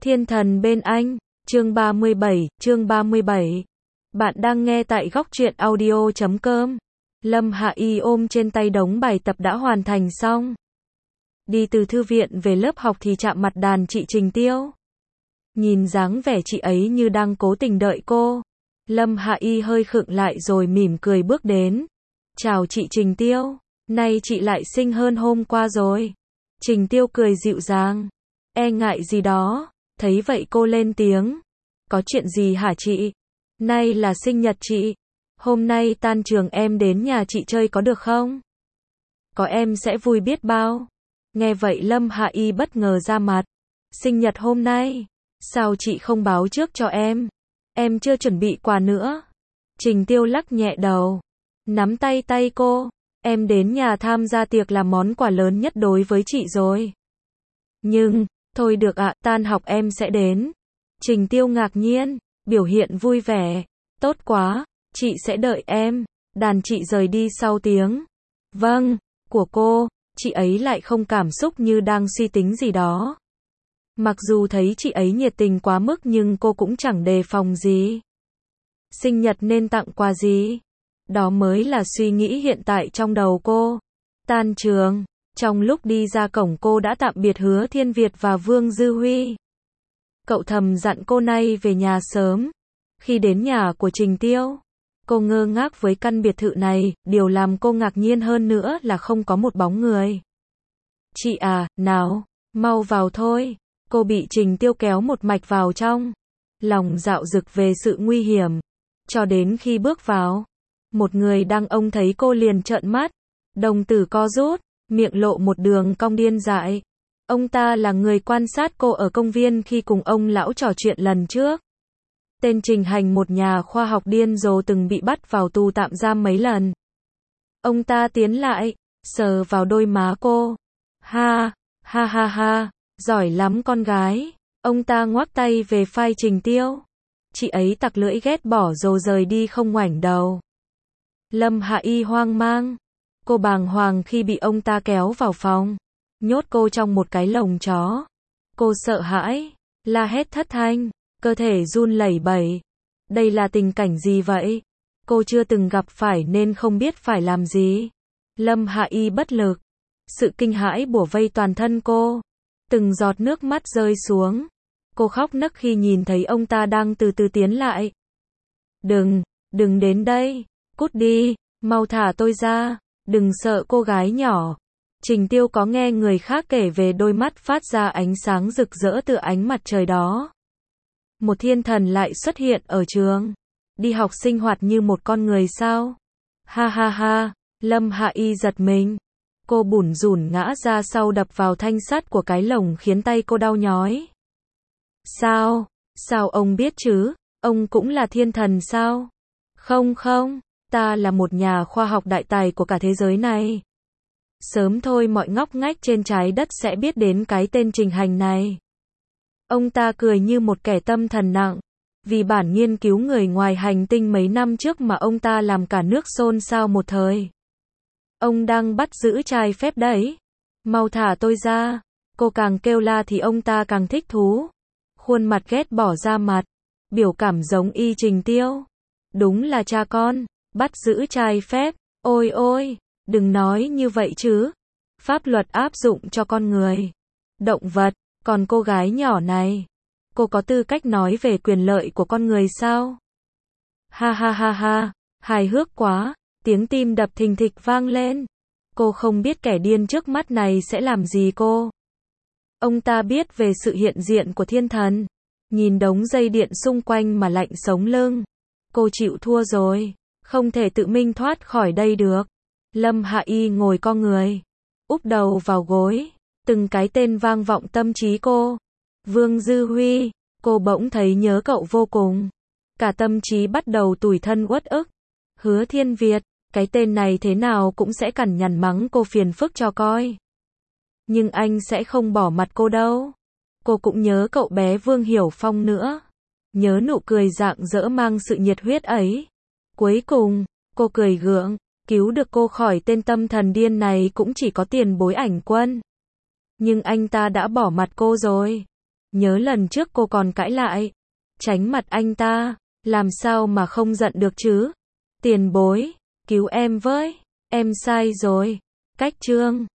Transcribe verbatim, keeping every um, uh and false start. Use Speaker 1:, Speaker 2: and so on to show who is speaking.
Speaker 1: Thiên thần bên anh, chương ba mươi bảy, chương ba mươi bảy. Bạn đang nghe tại góc truyện audio chấm com. Lâm Hạ Y ôm trên tay đống bài tập đã hoàn thành xong. Đi từ thư viện về lớp học thì chạm mặt đàn chị Trình Tiêu. Nhìn dáng vẻ chị ấy như đang cố tình đợi cô. Lâm Hạ Y hơi khựng lại rồi mỉm cười bước đến. Chào chị Trình Tiêu, nay chị lại xinh hơn hôm qua rồi. Trình Tiêu cười dịu dàng. E ngại gì đó, thấy vậy cô lên tiếng. Có chuyện gì hả chị? Nay là sinh nhật chị. Hôm nay tan trường em đến nhà chị chơi có được không? Có em sẽ vui biết bao. Nghe vậy Lâm Hạ Y bất ngờ ra mặt. Sinh nhật hôm nay? Sao chị không báo trước cho em? Em chưa chuẩn bị quà nữa. Trình Tiêu lắc nhẹ đầu. Nắm tay tay cô. Em đến nhà tham gia tiệc là món quà lớn nhất đối với chị rồi. Nhưng, thôi được ạ, tan học em sẽ đến. Trình Tiêu ngạc nhiên, biểu hiện vui vẻ. Tốt quá, chị sẽ đợi em. Đàn chị rời đi sau tiếng vâng của cô, chị ấy lại không cảm xúc như đang suy tính gì đó. Mặc dù thấy chị ấy nhiệt tình quá mức nhưng cô cũng chẳng đề phòng gì. Sinh nhật nên tặng quà gì? Đó mới là suy nghĩ hiện tại trong đầu cô. Tan trường, trong lúc đi ra cổng cô đã tạm biệt Hứa Thiên Việt và Vương Dư Huy. Cậu thầm dặn cô nay về nhà sớm. Khi đến nhà của Trình Tiêu, cô ngơ ngác với căn biệt thự này, điều làm cô ngạc nhiên hơn nữa là không có một bóng người. Chị à, nào, mau vào thôi. Cô bị Trình Tiêu kéo một mạch vào trong. Lòng dạo dực về sự nguy hiểm. Cho đến khi bước vào, một người đàn ông thấy cô liền trợn mắt. Đồng tử co rút, miệng lộ một đường cong điên dại. Ông ta là người quan sát cô ở công viên khi cùng ông lão trò chuyện lần trước. Tên Trình Hành, một nhà khoa học điên rồ từng bị bắt vào tù tạm giam mấy lần. Ông ta tiến lại, sờ vào đôi má cô. Ha, ha ha ha, giỏi lắm con gái. Ông ta ngoắc tay về vai Trình Tiêu. Chị ấy tặc lưỡi ghét bỏ rồi rời đi không ngoảnh đầu. Lâm Hạ Y hoang mang. Cô bàng hoàng khi bị ông ta kéo vào phòng, nhốt cô trong một cái lồng chó. Cô sợ hãi, la hét thất thanh, cơ thể run lẩy bẩy. Đây là tình cảnh gì vậy? Cô chưa từng gặp phải nên không biết phải làm gì. Lâm Hạ Y bất lực. Sự kinh hãi bủa vây toàn thân cô. Từng giọt nước mắt rơi xuống. Cô khóc nấc khi nhìn thấy ông ta đang từ từ tiến lại. Đừng, đừng đến đây. Cút đi, mau thả tôi ra. Đừng sợ cô gái nhỏ. Trình Tiêu có nghe người khác kể về đôi mắt phát ra ánh sáng rực rỡ từ ánh mặt trời đó. Một thiên thần lại xuất hiện ở trường. Đi học sinh hoạt như một con người sao? Ha ha ha, Lâm Hạ Y giật mình. Cô bủn rủn ngã ra sau đập vào thanh sắt của cái lồng khiến tay cô đau nhói. Sao? Sao ông biết chứ? Ông cũng là thiên thần sao? Không không, ta là một nhà khoa học đại tài của cả thế giới này. Sớm thôi mọi ngóc ngách trên trái đất sẽ biết đến cái tên Trình Hành này. Ông ta cười như một kẻ tâm thần nặng. Vì bản nghiên cứu người ngoài hành tinh mấy năm trước mà ông ta làm cả nước xôn xao một thời. Ông đang bắt giữ trai phép đấy. Mau thả tôi ra. Cô càng kêu la thì ông ta càng thích thú. Khuôn mặt ghét bỏ ra mặt. Biểu cảm giống y Trình Tiêu. Đúng là cha con. Bắt giữ trai phép. Ôi ôi, đừng nói như vậy chứ. Pháp luật áp dụng cho con người, động vật, còn cô gái nhỏ này. Cô có tư cách nói về quyền lợi của con người sao? Ha ha ha ha, hài hước quá. Tiếng tim đập thình thịch vang lên. Cô không biết kẻ điên trước mắt này sẽ làm gì cô. Ông ta biết về sự hiện diện của thiên thần. Nhìn đống dây điện xung quanh mà lạnh sống lưng. Cô chịu thua rồi. Không thể tự minh thoát khỏi đây được. Lâm Hạ Y ngồi co người, úp đầu vào gối. Từng cái tên vang vọng tâm trí cô. Vương Dư Huy, cô bỗng thấy nhớ cậu vô cùng. Cả tâm trí bắt đầu tủi thân uất ức. Hứa Thiên Việt, cái tên này thế nào cũng sẽ cằn nhằn mắng cô phiền phức cho coi. Nhưng anh sẽ không bỏ mặt cô đâu. Cô cũng nhớ cậu bé Vương Hiểu Phong nữa. Nhớ nụ cười rạng rỡ mang sự nhiệt huyết ấy. Cuối cùng, cô cười gượng. Cứu được cô khỏi tên tâm thần điên này cũng chỉ có Tiền Bối Ảnh Quân. Nhưng anh ta đã bỏ mặt cô rồi. Nhớ lần trước cô còn cãi lại, tránh mặt anh ta, làm sao mà không giận được chứ? Tiền bối, cứu em với, em sai rồi. Cách chương